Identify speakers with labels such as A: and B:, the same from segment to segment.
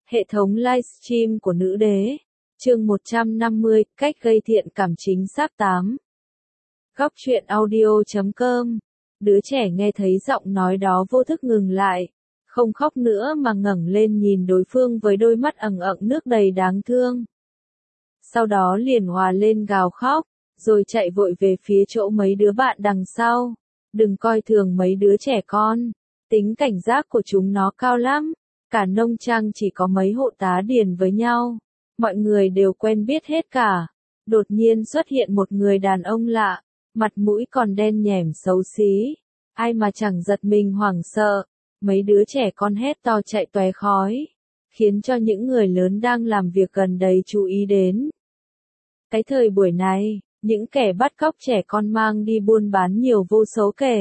A: Hệ thống livestream của nữ đế. Chương 150, cách gây thiện cảm chính xác 8. Góc truyện audio.com. Đứa trẻ nghe thấy giọng nói đó vô thức ngừng lại, không khóc nữa mà ngẩng lên nhìn đối phương với đôi mắt ẩn ẩn nước đầy đáng thương. Sau đó liền hòa lên gào khóc, rồi chạy vội về phía chỗ mấy đứa bạn đằng sau. Đừng coi thường mấy đứa trẻ con, tính cảnh giác của chúng nó cao lắm. Cả nông trang chỉ có mấy hộ tá điền với nhau, mọi người đều quen biết hết cả. Đột nhiên xuất hiện một người đàn ông lạ, mặt mũi còn đen nhẻm xấu xí, ai mà chẳng giật mình hoảng sợ. Mấy đứa trẻ con hét to chạy tóe khói, khiến cho những người lớn đang làm việc gần đấy chú ý đến. Cái thời buổi này, những kẻ bắt cóc trẻ con mang đi buôn bán nhiều vô số kể.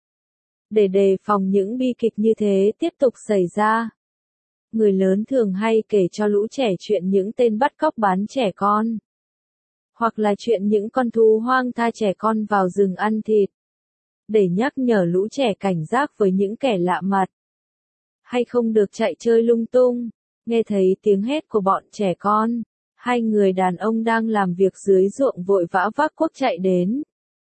A: Để đề phòng những bi kịch như thế tiếp tục xảy ra, người lớn thường hay kể cho lũ trẻ chuyện những tên bắt cóc bán trẻ con, hoặc là chuyện những con thú hoang tha trẻ con vào rừng ăn thịt, để nhắc nhở lũ trẻ cảnh giác với những kẻ lạ mặt, hay không được chạy chơi lung tung. Nghe thấy tiếng hét của bọn trẻ con, hai người đàn ông đang làm việc dưới ruộng vội vã vác cuốc chạy đến.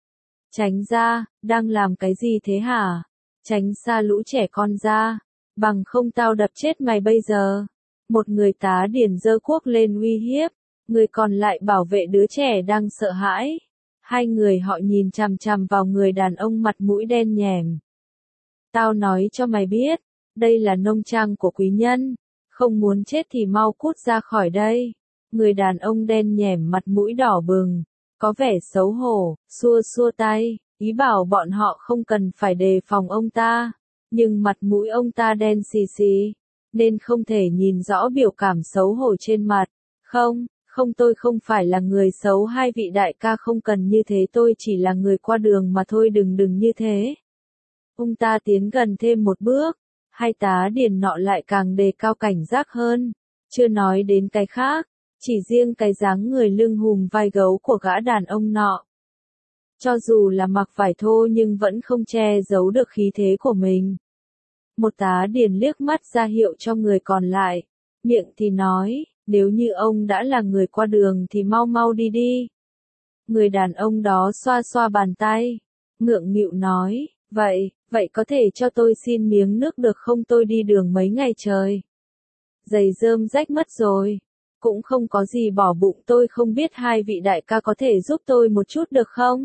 A: Tránh ra, đang làm cái gì thế hả? Tránh xa lũ trẻ con ra, bằng không tao đập chết mày bây giờ. Một người tá điền giơ cuốc lên uy hiếp, người còn lại bảo vệ đứa trẻ đang sợ hãi. Hai người họ nhìn chằm chằm vào người đàn ông mặt mũi đen nhẻm. Tao nói cho mày biết, đây là nông trang của quý nhân, không muốn chết thì mau cút ra khỏi đây. Người đàn ông đen nhẻm mặt mũi đỏ bừng, có vẻ xấu hổ, xua xua tay, ý bảo bọn họ không cần phải đề phòng ông ta. Nhưng mặt mũi ông ta đen xì xì, nên không thể nhìn rõ biểu cảm xấu hổ trên mặt. Không tôi không phải là người xấu, hai vị đại ca không cần như thế, tôi chỉ là người qua đường mà thôi, đừng như thế. Ông ta tiến gần thêm một bước, hai tá điền nọ lại càng đề cao cảnh giác hơn. Chưa nói đến cái khác, chỉ riêng cái dáng người lưng hùm vai gấu của gã đàn ông nọ. Cho dù là mặc vải thô nhưng vẫn không che giấu được khí thế của mình. Một tá điền liếc mắt ra hiệu cho người còn lại, miệng thì nói, nếu như ông đã là người qua đường thì mau mau đi đi. Người đàn ông đó xoa xoa bàn tay, ngượng nghịu nói, vậy có thể cho tôi xin miếng nước được không, tôi đi đường mấy ngày trời. Giày rơm rách mất rồi, cũng không có gì bỏ bụng, tôi không biết hai vị đại ca có thể giúp tôi một chút được không?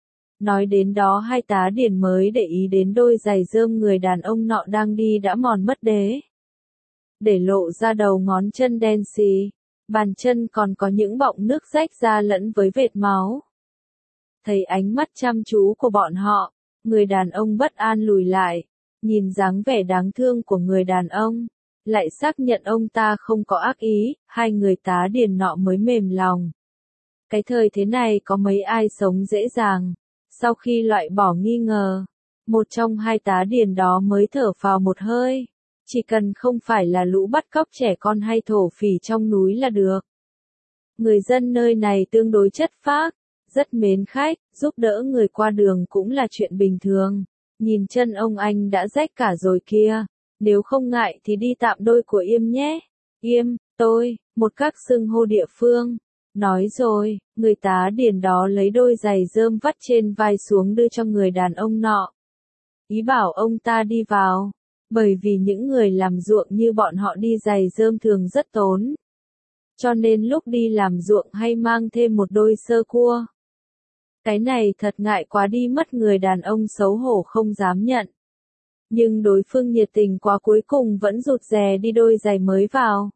A: Nói đến đó hai tá điền mới để ý đến đôi giày rơm người đàn ông nọ đang đi đã mòn mất đế, để lộ ra đầu ngón chân đen xì, bàn chân còn có những bọng nước rách ra lẫn với vệt máu. Thấy ánh mắt chăm chú của bọn họ, người đàn ông bất an lùi lại, nhìn dáng vẻ đáng thương của người đàn ông, lại xác nhận ông ta không có ác ý, hai người tá điền nọ mới mềm lòng. Cái thời thế này có mấy ai sống dễ dàng. Sau khi loại bỏ nghi ngờ, một trong hai tá điền đó mới thở phào một hơi. Chỉ cần không phải là lũ bắt cóc trẻ con hay thổ phỉ trong núi là được. Người dân nơi này tương đối chất phác, rất mến khách, giúp đỡ người qua đường cũng là chuyện bình thường. Nhìn chân ông anh đã rách cả rồi kia, nếu không ngại thì đi tạm đôi của Yêm nhé. Yêm, tôi, một các xưng hô địa phương. Nói rồi, người tá điền đó lấy đôi giày rơm vắt trên vai xuống đưa cho người đàn ông nọ. Ý bảo ông ta đi vào, bởi vì những người làm ruộng như bọn họ đi giày rơm thường rất tốn. Cho nên lúc đi làm ruộng hay mang thêm một đôi sơ cua. Cái này thật ngại quá đi mất, người đàn ông xấu hổ không dám nhận. Nhưng đối phương nhiệt tình quá, cuối cùng vẫn rụt rè đi đôi giày mới vào.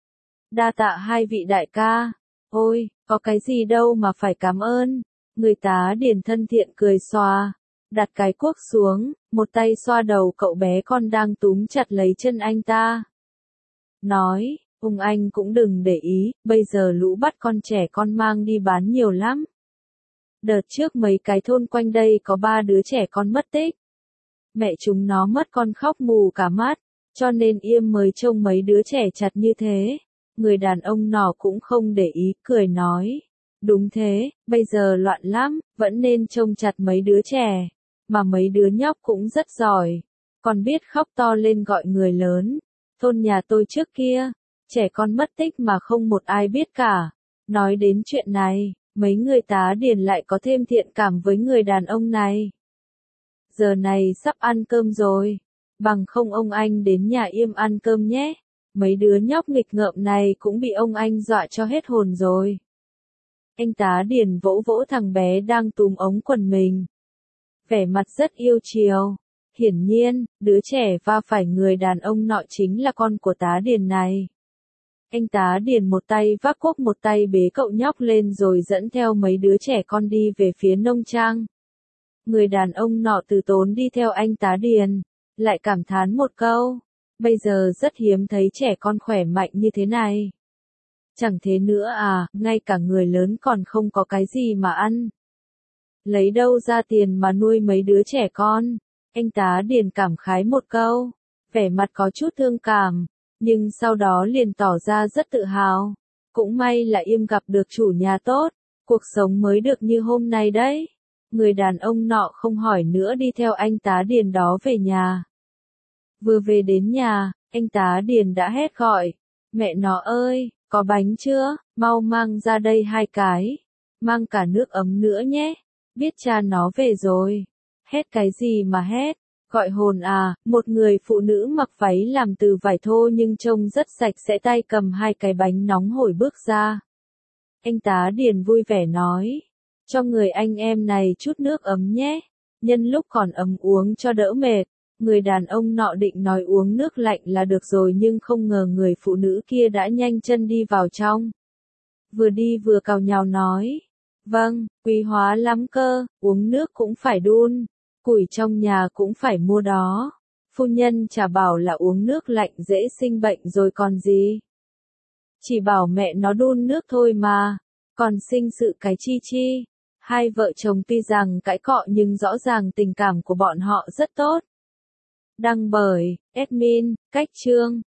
A: Đa tạ hai vị đại ca. Ôi, có cái gì đâu mà phải cảm ơn. Người tá điền thân thiện cười xòa, đặt cái cuốc xuống, một tay xoa đầu cậu bé con đang túm chặt lấy chân anh ta. Nói, ông anh cũng đừng để ý, bây giờ lũ bắt con trẻ con mang đi bán nhiều lắm. Đợt trước mấy cái thôn quanh đây có 3 đứa trẻ con mất tích. Mẹ chúng nó mất con khóc mù cả mắt, cho nên Yêm mới trông mấy đứa trẻ chặt như thế. Người đàn ông nọ cũng không để ý, cười nói. Đúng thế, bây giờ loạn lắm, vẫn nên trông chặt mấy đứa trẻ. Mà mấy đứa nhóc cũng rất giỏi, còn biết khóc to lên gọi người lớn. Thôn nhà tôi trước kia, trẻ con mất tích mà không một ai biết cả. Nói đến chuyện này, mấy người tá điền lại có thêm thiện cảm với người đàn ông này. Giờ này sắp ăn cơm rồi, bằng không ông anh đến nhà Yêm ăn cơm nhé. Mấy đứa nhóc nghịch ngợm này cũng bị ông anh dọa cho hết hồn rồi. Anh tá điền vỗ vỗ thằng bé đang túm ống quần mình. Vẻ mặt rất yêu chiều. Hiển nhiên, đứa trẻ va phải người đàn ông nọ chính là con của tá điền này. Anh tá điền một tay vác cuốc một tay bế cậu nhóc lên rồi dẫn theo mấy đứa trẻ con đi về phía nông trang. Người đàn ông nọ từ tốn đi theo anh tá điền, lại cảm thán một câu, bây giờ rất hiếm thấy trẻ con khỏe mạnh như thế này. Chẳng thế nữa à, ngay cả người lớn còn không có cái gì mà ăn. Lấy đâu ra tiền mà nuôi mấy đứa trẻ con? Anh tá điền cảm khái một câu, vẻ mặt có chút thương cảm, nhưng sau đó liền tỏ ra rất tự hào. Cũng may là Yêm gặp được chủ nhà tốt, cuộc sống mới được như hôm nay đấy. Người đàn ông nọ không hỏi nữa đi theo anh tá điền đó về nhà. Vừa về đến nhà, anh tá điền đã hét gọi, mẹ nó ơi, có bánh chưa, mau mang ra đây 2 cái, mang cả nước ấm nữa nhé, biết cha nó về rồi. Hét cái gì mà hét, gọi hồn à, một người phụ nữ mặc váy làm từ vải thô nhưng trông rất sạch sẽ tay cầm 2 cái bánh nóng hổi bước ra. Anh tá điền vui vẻ nói, cho người anh em này chút nước ấm nhé, nhân lúc còn ấm uống cho đỡ mệt. Người đàn ông nọ định nói uống nước lạnh là được rồi nhưng không ngờ người phụ nữ kia đã nhanh chân đi vào trong. Vừa đi vừa càu nhàu nói, vâng, quý hóa lắm cơ, uống nước cũng phải đun, củi trong nhà cũng phải mua đó. Phu nhân chả bảo là uống nước lạnh dễ sinh bệnh rồi còn gì. Chỉ bảo mẹ nó đun nước thôi mà, còn sinh sự cái chi chi. Hai vợ chồng tuy rằng cãi cọ nhưng rõ ràng tình cảm của bọn họ rất tốt. Đăng bởi admin, Cách Chương